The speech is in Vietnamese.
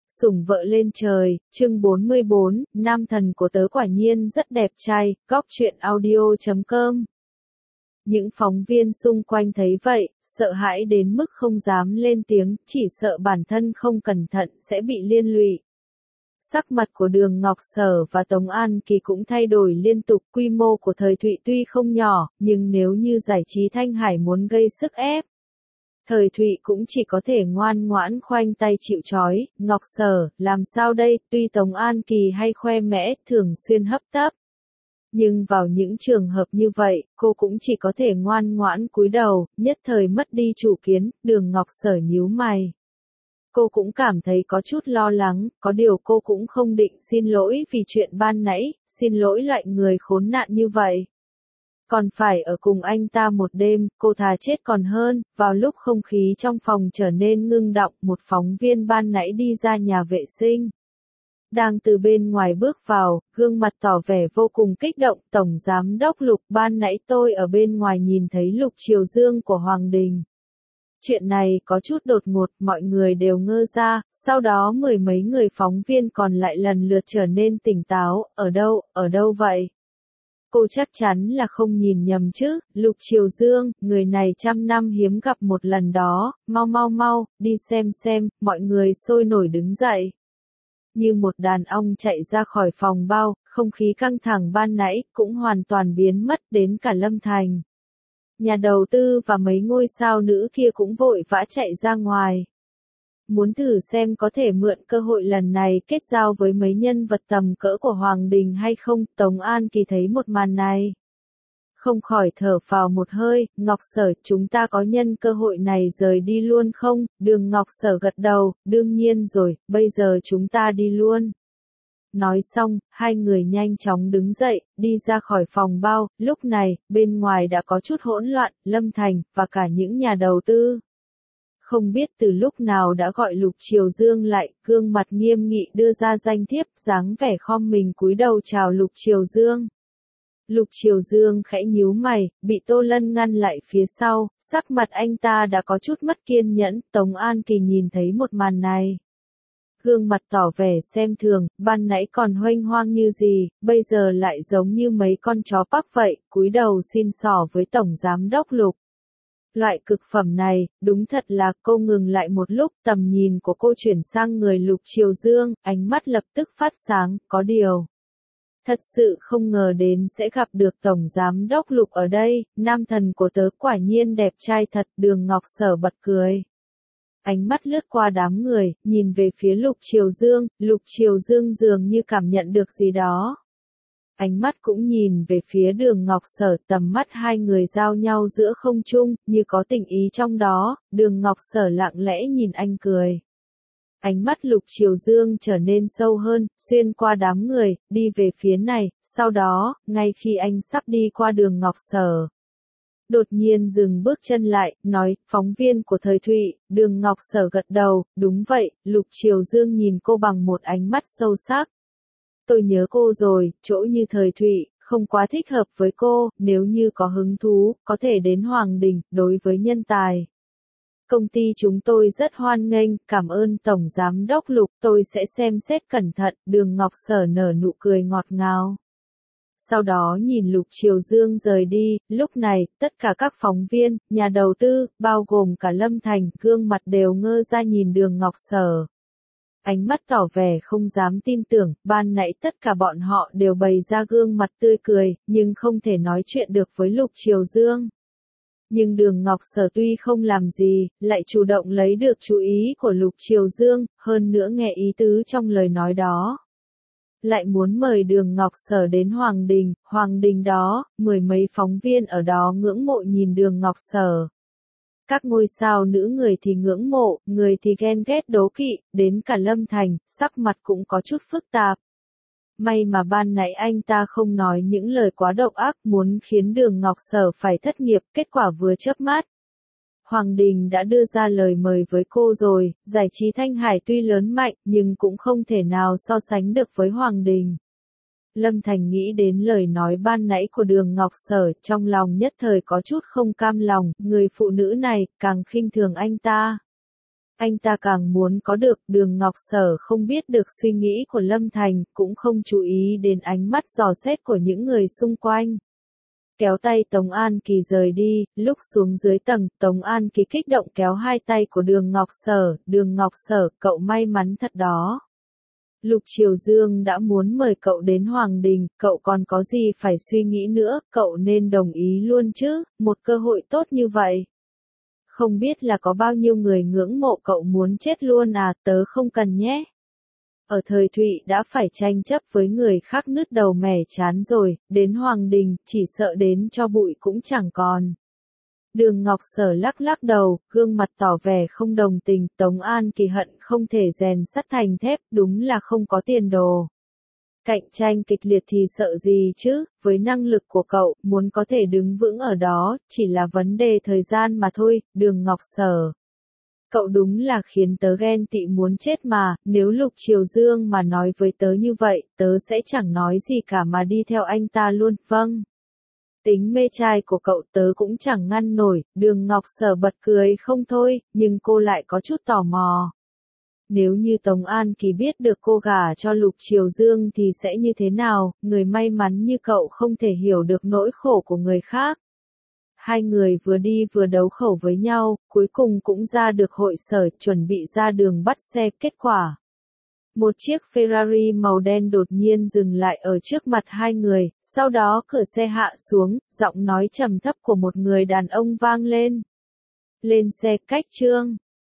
Sủng vợ lên trời, chương 44, nam thần của tớ quả nhiên rất đẹp trai, góc truyện audio.com. Những phóng viên xung quanh thấy vậy, sợ hãi đến mức không dám lên tiếng, chỉ sợ bản thân không cẩn thận sẽ bị liên lụy. Sắc mặt của Đường Ngọc Sở và Tống An Kỳ cũng thay đổi liên tục, quy mô của Thời Thụy tuy không nhỏ, nhưng nếu như giải trí Thanh Hải muốn gây sức ép, Thời Thụy cũng chỉ có thể ngoan ngoãn khoanh tay chịu trói. Ngọc Sở, làm sao đây, tuy Tống An Kỳ hay khoe mẽ, thường xuyên hấp tấp, nhưng vào những trường hợp như vậy, cô cũng chỉ có thể ngoan ngoãn cúi đầu, nhất thời mất đi chủ kiến. Đường Ngọc Sở nhíu mày. Cô cũng cảm thấy có chút lo lắng, có điều cô cũng không định xin lỗi vì chuyện ban nãy, xin lỗi loại người khốn nạn như vậy. Còn phải ở cùng anh ta một đêm, cô thà chết còn hơn. Vào lúc không khí trong phòng trở nên ngưng đọng, một phóng viên ban nãy đi ra nhà vệ sinh. Đang từ bên ngoài bước vào, gương mặt tỏ vẻ vô cùng kích động. Tổng giám đốc Lục, ban nãy tôi ở bên ngoài nhìn thấy Lục Triều Dương của Hoàng Đình. Chuyện này có chút đột ngột, mọi người đều ngơ ra, sau đó mười mấy người phóng viên còn lại lần lượt trở nên tỉnh táo. Ở đâu vậy? Cô chắc chắn là không nhìn nhầm chứ, Lục Triều Dương, người này trăm năm hiếm gặp một lần đó, mau, đi xem, mọi người sôi nổi đứng dậy. Như một đàn ong chạy ra khỏi phòng bao, không khí căng thẳng ban nãy cũng hoàn toàn biến mất, đến cả Lâm Thành. Nhà đầu tư và mấy ngôi sao nữ kia cũng vội vã chạy ra ngoài. Muốn thử xem có thể mượn cơ hội lần này kết giao với mấy nhân vật tầm cỡ của Hoàng Đình hay không. Tống An Kỳ thấy một màn này, không khỏi thở phào một hơi. Ngọc Sở, chúng ta có nhân cơ hội này rời đi luôn không? Đường Ngọc Sở gật đầu, đương nhiên rồi, bây giờ chúng ta đi luôn. Nói xong, hai người nhanh chóng đứng dậy, đi ra khỏi phòng bao. Lúc này, bên ngoài đã có chút hỗn loạn, Lâm Thành, và cả những nhà đầu tư. Không biết từ lúc nào đã gọi Lục Triều Dương lại, gương mặt nghiêm nghị đưa ra danh thiếp, dáng vẻ khom mình cúi đầu chào Lục Triều Dương. Lục Triều Dương khẽ nhíu mày, bị Tô Lân ngăn lại phía sau, sắc mặt anh ta đã có chút mất kiên nhẫn. Tống An Kỳ nhìn thấy một màn này, gương mặt tỏ vẻ xem thường, ban nãy còn huênh hoang như gì, bây giờ lại giống như mấy con chó pắc vậy, cúi đầu xin xỏ với Tổng Giám đốc Lục. Loại cực phẩm này, đúng thật là. Cô ngừng lại một lúc, tầm nhìn của cô chuyển sang người Lục Triều Dương, ánh mắt lập tức phát sáng, có điều. Thật sự không ngờ đến sẽ gặp được Tổng Giám đốc Lục ở đây, nam thần của tớ quả nhiên đẹp trai thật. Đường Ngọc Sở bật cười. Ánh mắt lướt qua đám người, nhìn về phía Lục Triều Dương. Lục Triều Dương dường như cảm nhận được gì đó. Ánh mắt cũng nhìn về phía Đường Ngọc Sở, tầm mắt hai người giao nhau giữa không trung, như có tình ý trong đó. Đường Ngọc Sở lặng lẽ nhìn anh cười. Ánh mắt Lục Triều Dương trở nên sâu hơn, xuyên qua đám người, đi về phía này. Sau đó, ngay khi anh sắp đi qua Đường Ngọc Sở, đột nhiên dừng bước chân lại, nói, phóng viên của Thời Thụy. Đường Ngọc Sở gật đầu, đúng vậy. Lục Triều Dương nhìn cô bằng một ánh mắt sâu sắc. Tôi nhớ cô rồi, chỗ như Thời Thụy, không quá thích hợp với cô, nếu như có hứng thú, có thể đến Hoàng Đình. Đối với nhân tài, công ty chúng tôi rất hoan nghênh, cảm ơn Tổng Giám đốc Lục, tôi sẽ xem xét cẩn thận. Đường Ngọc Sở nở nụ cười ngọt ngào. Sau đó nhìn Lục Triều Dương rời đi. Lúc này, tất cả các phóng viên, nhà đầu tư, bao gồm cả Lâm Thành, gương mặt đều ngơ ra nhìn Đường Ngọc Sở. Ánh mắt tỏ vẻ không dám tin tưởng, ban nãy tất cả bọn họ đều bày ra gương mặt tươi cười, nhưng không thể nói chuyện được với Lục Triều Dương. Nhưng Đường Ngọc Sở tuy không làm gì, lại chủ động lấy được chú ý của Lục Triều Dương, hơn nữa nghe ý tứ trong lời nói đó. Lại muốn mời Đường Ngọc Sở đến Hoàng Đình đó, mười mấy phóng viên ở đó ngưỡng mộ nhìn Đường Ngọc Sở. Các ngôi sao nữ người thì ngưỡng mộ, người thì ghen ghét đố kỵ, đến cả Lâm Thành, sắc mặt cũng có chút phức tạp. May mà ban nãy anh ta không nói những lời quá độc ác, muốn khiến Đường Ngọc Sở phải thất nghiệp, kết quả vừa chớp mắt. Hoàng Đình đã đưa ra lời mời với cô rồi, giải trí Thanh Hải tuy lớn mạnh, nhưng cũng không thể nào so sánh được với Hoàng Đình. Lâm Thành nghĩ đến lời nói ban nãy của Đường Ngọc Sở, trong lòng nhất thời có chút không cam lòng, người phụ nữ này, càng khinh thường anh ta. Anh ta càng muốn có được. Đường Ngọc Sở không biết được suy nghĩ của Lâm Thành, cũng không chú ý đến ánh mắt dò xét của những người xung quanh. Kéo tay Tống An Kỳ rời đi, lúc xuống dưới tầng, Tống An Kỳ kích động kéo hai tay của Đường Ngọc Sở. Đường Ngọc Sở, cậu may mắn thật đó. Lục Triều Dương đã muốn mời cậu đến Hoàng Đình, cậu còn có gì phải suy nghĩ nữa, cậu nên đồng ý luôn chứ, một cơ hội tốt như vậy. Không biết là có bao nhiêu người ngưỡng mộ cậu muốn chết luôn à, tớ không cần nhé. Ở thời Thụy đã phải tranh chấp với người khác nứt đầu mẻ chán rồi, đến Hoàng Đình, chỉ sợ đến cho bụi cũng chẳng còn. Đường Ngọc Sở lắc lắc đầu, gương mặt tỏ vẻ không đồng tình, Tống An Kỳ hận không thể rèn sắt thành thép, đúng là không có tiền đồ. Cạnh tranh kịch liệt thì sợ gì chứ, với năng lực của cậu, muốn có thể đứng vững ở đó, chỉ là vấn đề thời gian mà thôi. Đường Ngọc Sở. Cậu đúng là khiến tớ ghen tị muốn chết mà, nếu Lục Triều Dương mà nói với tớ như vậy, tớ sẽ chẳng nói gì cả mà đi theo anh ta luôn. Vâng. Tính mê trai của cậu tớ cũng chẳng ngăn nổi. Đường Ngọc Sở bật cười không thôi, nhưng cô lại có chút tò mò. Nếu như Tống An Kỳ biết được cô gả cho Lục Triều Dương thì sẽ như thế nào, người may mắn như cậu không thể hiểu được nỗi khổ của người khác. Hai người vừa đi vừa đấu khẩu với nhau, cuối cùng cũng ra được hội sở, chuẩn bị ra đường bắt xe. Kết quả, một chiếc Ferrari màu đen đột nhiên dừng lại ở trước mặt hai người, sau đó cửa xe hạ xuống, giọng nói trầm thấp của một người đàn ông vang lên. Lên xe. Cách Trương.